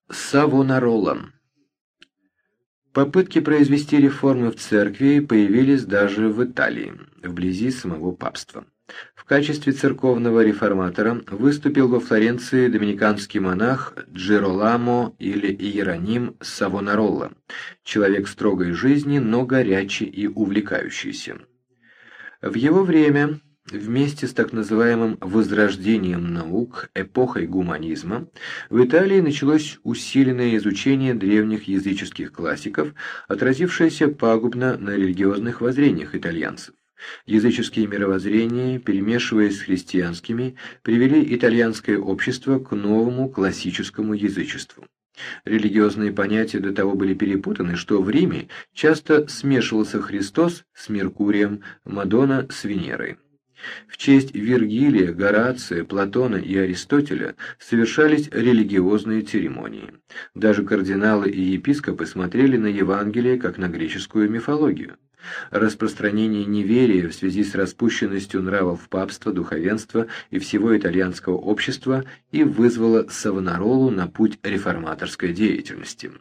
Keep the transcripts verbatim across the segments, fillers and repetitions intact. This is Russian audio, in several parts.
Савонарола. Попытки произвести реформы в церкви появились даже в Италии, вблизи самого папства. В качестве церковного реформатора выступил во Флоренции доминиканский монах Джироламо или Иероним Савонарола, человек строгой жизни, но горячий и увлекающийся. В его время, вместе с так называемым «возрождением наук», эпохой гуманизма, в Италии началось усиленное изучение древних языческих классиков, отразившееся пагубно на религиозных воззрениях итальянцев. Языческие мировоззрения, перемешиваясь с христианскими, привели итальянское общество к новому классическому язычеству. Религиозные понятия до того были перепутаны, что в Риме часто смешивался Христос с Меркурием, Мадонна с Венерой. В честь Виргилия, Горация, Платона и Аристотеля совершались религиозные церемонии. Даже кардиналы и епископы смотрели на Евангелие как на греческую мифологию. Распространение неверия в связи с распущенностью нравов папства, духовенства и всего итальянского общества и вызвало Савонаролу на путь реформаторской деятельности.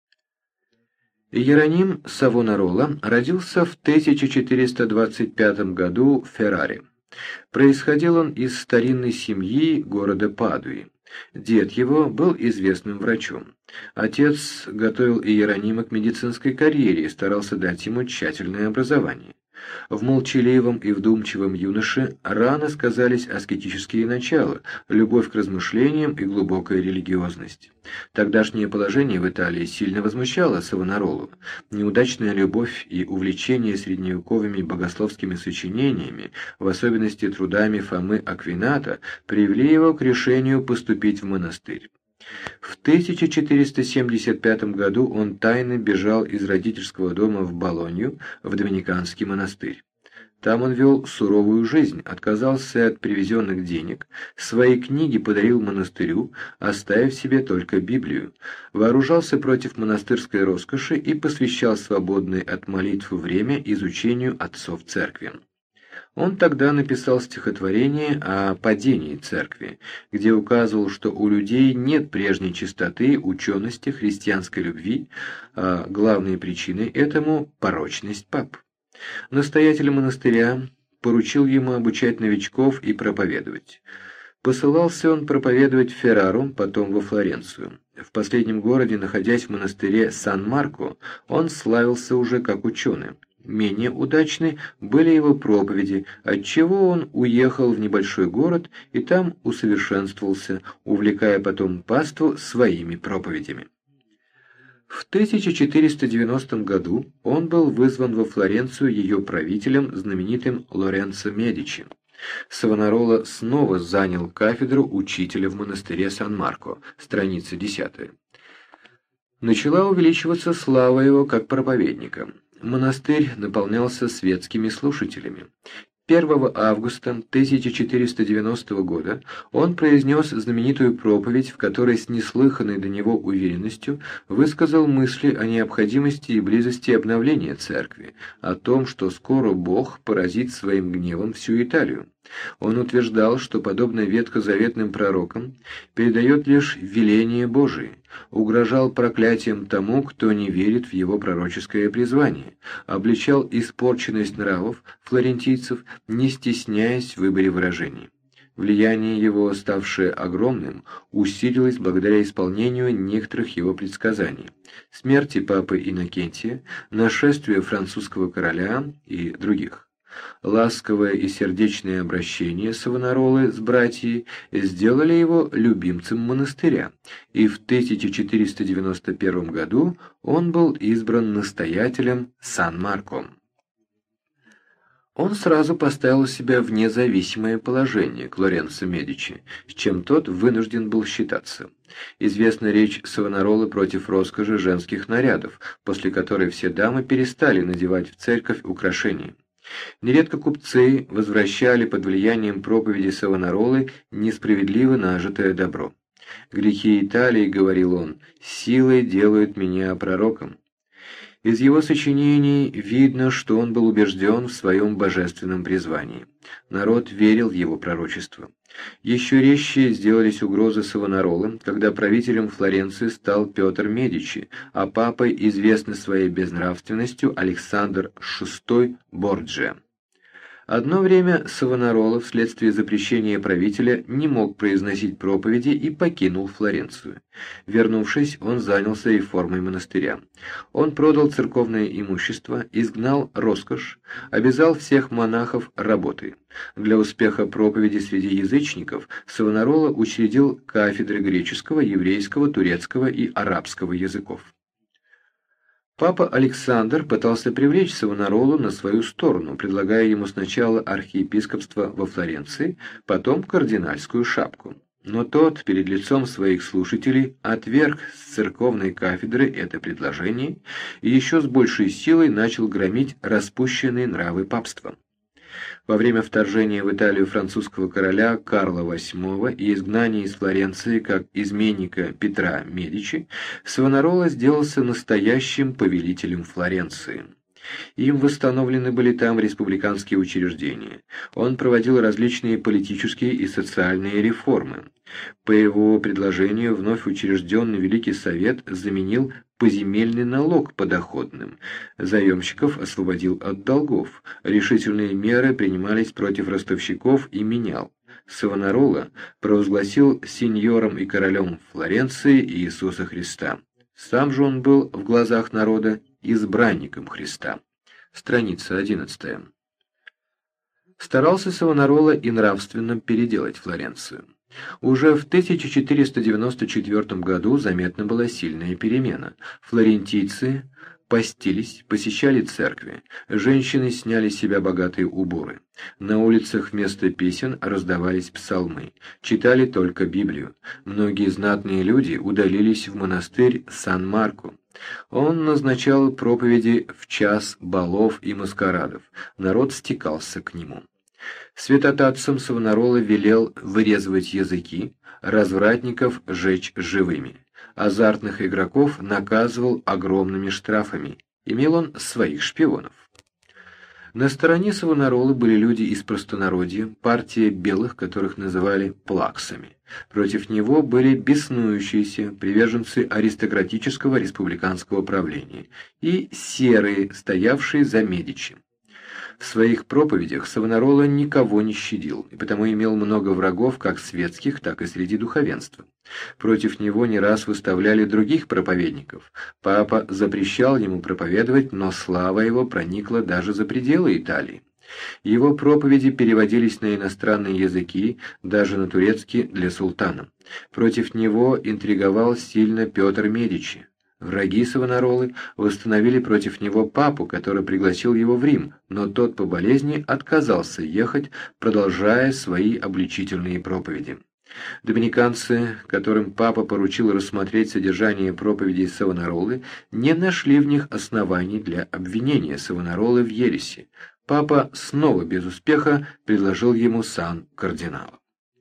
Иероним Савонарола родился в тысяча четыреста двадцать пятом году в Ферраре. Происходил он из старинной семьи города Падуи. Дед его был известным врачом. Отец готовил Иеронима к медицинской карьере и старался дать ему тщательное образование. В молчаливом и вдумчивом юноше рано сказались аскетические начала, любовь к размышлениям и глубокая религиозность. Тогдашнее положение в Италии сильно возмущало Савонаролу. Неудачная любовь и увлечение средневековыми богословскими сочинениями, в особенности трудами Фомы Аквината, привели его к решению поступить в монастырь. В тысяча четыреста семьдесят пятом году он тайно бежал из родительского дома в Болонью, в доминиканский монастырь. Там он вел суровую жизнь, отказался от привезенных денег, свои книги подарил монастырю, оставив себе только Библию, вооружался против монастырской роскоши и посвящал свободное от молитв время изучению отцов церкви. Он тогда написал стихотворение о падении церкви, где указывал, что у людей нет прежней чистоты, учености, христианской любви, а главной причиной этому – порочность пап. Настоятель монастыря поручил ему обучать новичков и проповедовать. Посылался он проповедовать в Феррару, потом во Флоренцию. В последнем городе, находясь в монастыре Сан-Марко, он славился уже как ученый. Менее удачны были его проповеди, отчего он уехал в небольшой город и там усовершенствовался, увлекая потом паству своими проповедями. В тысяча четыреста девяностом году он был вызван во Флоренцию ее правителем, знаменитым Лоренцо Медичи. Савонарола снова занял кафедру учителя в монастыре Сан-Марко, страница десятая. Начала увеличиваться слава его как проповедника. Монастырь наполнялся светскими слушателями. первого августа тысяча четыреста девяностого года он произнес знаменитую проповедь, в которой с неслыханной до него уверенностью высказал мысли о необходимости и близости обновления церкви, о том, что скоро Бог поразит своим гневом всю Италию. Он утверждал, что, подобно ветхозаветным пророкам, передает лишь веление Божие, угрожал проклятием тому, кто не верит в его пророческое призвание, обличал испорченность нравов флорентийцев, не стесняясь в выборе выражений. Влияние его, ставшее огромным, усилилось благодаря исполнению некоторых его предсказаний: смерти папы Иннокентия, нашествия французского короля и других. Ласковое и сердечное обращение Савонаролы с братьями сделали его любимцем монастыря, и в тысяча четыреста девяносто первом году он был избран настоятелем Сан-Марко. Он сразу поставил себя в независимое положение к Лоренцо Медичи, с чем тот вынужден был считаться. Известна речь Савонаролы против роскоши женских нарядов, после которой все дамы перестали надевать в церковь украшения. Нередко купцы возвращали под влиянием проповеди Савонаролы несправедливо нажитое добро. «Грехи Италии, — говорил он, — силой делают меня пророком». Из его сочинений видно, что он был убежден в своем божественном призвании. Народ верил в его пророчество. Еще резче сделались угрозы Савонаролы, когда правителем Флоренции стал Петр Медичи, а папой, известный своей безнравственностью, Александр шестой Борджиа. Одно время Савонарола вследствие запрещения правителя не мог произносить проповеди и покинул Флоренцию. Вернувшись, он занялся реформой монастыря. Он продал церковное имущество, изгнал роскошь, обязал всех монахов работой. Для успеха проповеди среди язычников Савонарола учредил кафедры греческого, еврейского, турецкого и арабского языков. Папа Александр пытался привлечь Савонаролу на свою сторону, предлагая ему сначала архиепископство во Флоренции, потом кардинальскую шапку. Но тот перед лицом своих слушателей отверг с церковной кафедры это предложение и еще с большей силой начал громить распущенные нравы папства. Во время вторжения в Италию французского короля Карла восьмого и изгнания из Флоренции как изменника Петра Медичи, Савонарола сделался настоящим повелителем Флоренции. Им восстановлены были там республиканские учреждения. Он проводил различные политические и социальные реформы. По его предложению вновь учрежденный Великий Совет заменил поземельный налог подоходным, заемщиков освободил от долгов, решительные меры принимались против ростовщиков и менял. Савонарола провозгласил сеньором и королем Флоренции Иисуса Христа. Сам же он был в глазах народа избранником Христа. Страница одиннадцатая. Старался Савонарола и нравственно переделать Флоренцию. Уже в тысяча четыреста девяносто четвёртом году заметна была сильная перемена. Флорентийцы постились, посещали церкви, женщины сняли с себя богатые уборы. На улицах вместо песен раздавались псалмы, читали только Библию. Многие знатные люди удалились в монастырь Сан-Марко. Он назначал проповеди в час балов и маскарадов. Народ стекался к нему. Святотатцам Савонарола велел вырезывать языки, развратников жечь живыми. Азартных игроков наказывал огромными штрафами. Имел он своих шпионов. На стороне Савонаролы были люди из простонародья, партия белых, которых называли плаксами. Против него были беснующиеся, приверженцы аристократического республиканского правления, и серые, стоявшие за Медичи. В своих проповедях Савонарола никого не щадил, и потому имел много врагов как светских, так и среди духовенства. Против него не раз выставляли других проповедников. Папа запрещал ему проповедовать, но слава его проникла даже за пределы Италии. Его проповеди переводились на иностранные языки, даже на турецкий для султана. Против него интриговал сильно Петр Медичи. Враги Савонаролы восстановили против него папу, который пригласил его в Рим, но тот по болезни отказался ехать, продолжая свои обличительные проповеди. Доминиканцы, которым папа поручил рассмотреть содержание проповедей Савонаролы, не нашли в них оснований для обвинения Савонаролы в ереси. Папа снова без успеха предложил ему сан кардинала.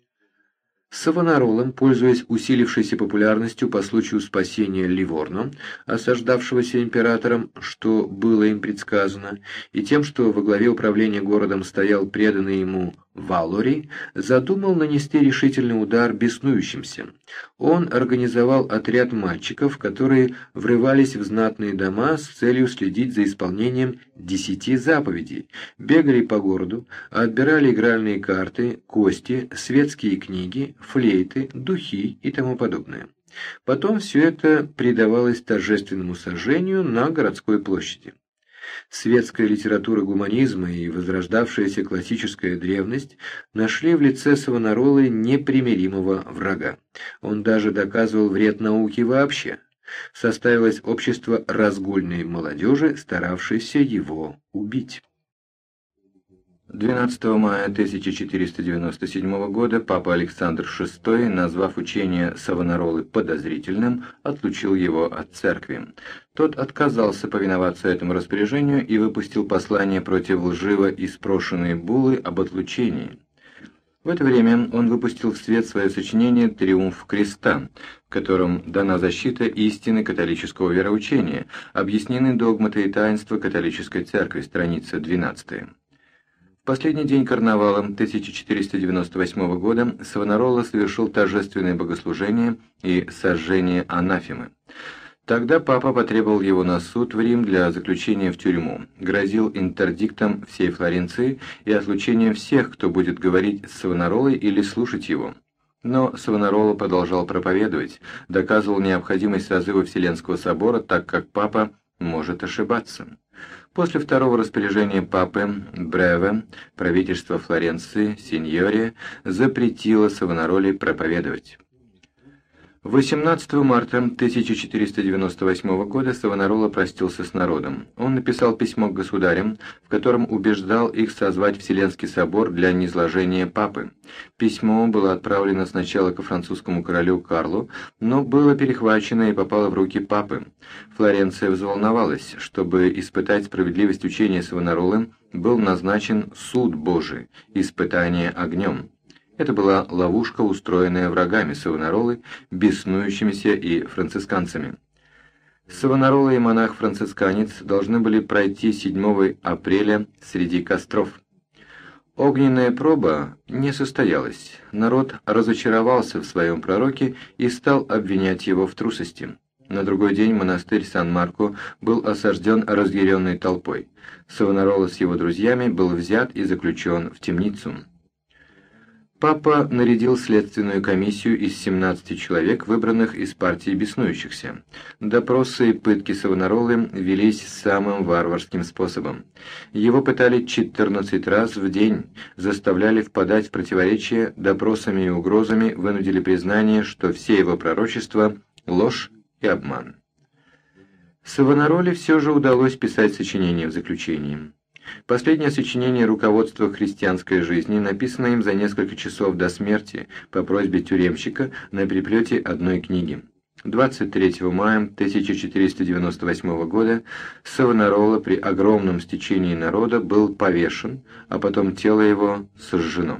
С Савонаролом, пользуясь усилившейся популярностью по случаю спасения Ливорно, осаждавшегося императором, что было им предсказано, и тем, что во главе управления городом стоял преданный ему Валлори, задумал нанести решительный удар беснующимся. Он организовал отряд мальчиков, которые врывались в знатные дома с целью следить за исполнением десяти заповедей, бегали по городу, отбирали игральные карты, кости, светские книги, флейты, духи и тому подобное. Потом все это предавалось торжественному сожжению на городской площади. Светская литература гуманизма и возрождавшаяся классическая древность нашли в лице Савонаролы непримиримого врага. Он даже доказывал вред науки вообще. Составилось общество разгульной молодежи, старавшейся его убить. двенадцатого мая тысяча четыреста девяносто седьмого года папа Александр шестой, назвав учение Савонаролы подозрительным, отлучил его от церкви. Тот отказался повиноваться этому распоряжению и выпустил послание против лживо испрошенной буллы об отлучении. В это время он выпустил в свет свое сочинение «Триумф креста», в котором дана защита истины католического вероучения, объяснены догматы и таинства католической церкви, страница двенадцатая. В последний день карнавала тысяча четыреста девяносто восьмого года Савонарола совершил торжественное богослужение и сожжение анафемы. Тогда папа потребовал его на суд в Рим для заключения в тюрьму, грозил интердиктом всей Флоренции и отлучением всех, кто будет говорить с Савонаролой или слушать его. Но Савонарола продолжал проповедовать, доказывал необходимость созыва Вселенского собора, так как папа может ошибаться. После второго распоряжения папы Бреве правительство Флоренции, Синьория, запретило Савонароле проповедовать. восемнадцатого марта тысяча четыреста девяносто восьмого года Савонарола простился с народом. Он написал письмо к государям, в котором убеждал их созвать Вселенский собор для низложения папы. Письмо было отправлено сначала ко французскому королю Карлу, но было перехвачено и попало в руки папы. Флоренция взволновалась. Чтобы испытать справедливость учения Савонаролы, был назначен суд Божий, испытание огнем. Это была ловушка, устроенная врагами Савонаролы, беснующимися и францисканцами. Савонарола и монах-францисканец должны были пройти седьмого апреля среди костров. Огненная проба не состоялась. Народ разочаровался в своем пророке и стал обвинять его в трусости. На другой день монастырь Сан-Марко был осажден разъяренной толпой. Савонарола с его друзьями был взят и заключен в темницу. Папа нарядил следственную комиссию из семнадцати человек, выбранных из партии беснующихся. Допросы и пытки Савонаролы велись самым варварским способом. Его пытали четырнадцать раз в день, заставляли впадать в противоречие, допросами и угрозами вынудили признание, что все его пророчества – ложь и обман. Савонароле все же удалось писать сочинение в заключении. Последнее сочинение «Руководство христианской жизни» написано им за несколько часов до смерти по просьбе тюремщика на переплете одной книги. двадцать третьего мая тысяча четыреста девяносто восьмого года Савонарола при огромном стечении народа был повешен, а потом тело его сожжено.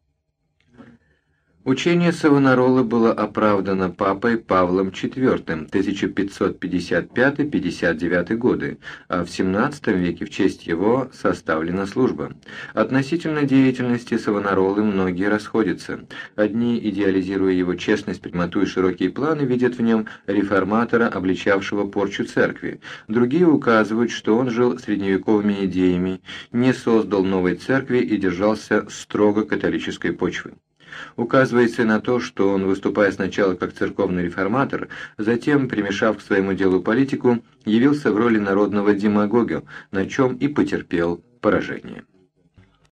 Учение Савонаролы было оправдано папой Павлом четвёртым тысяча пятьсот пятьдесят пятый — пятьдесят девятый годы, а в семнадцатом веке в честь его составлена служба. Относительно деятельности Савонаролы многие расходятся. Одни, идеализируя его честность, прямоту и широкие планы, видят в нем реформатора, обличавшего порчу церкви. Другие указывают, что он жил средневековыми идеями, не создал новой церкви и держался строго католической почвы. Указывается на то, что он, выступая сначала как церковный реформатор, затем, примешав к своему делу политику, явился в роли народного демагога, на чем и потерпел поражение.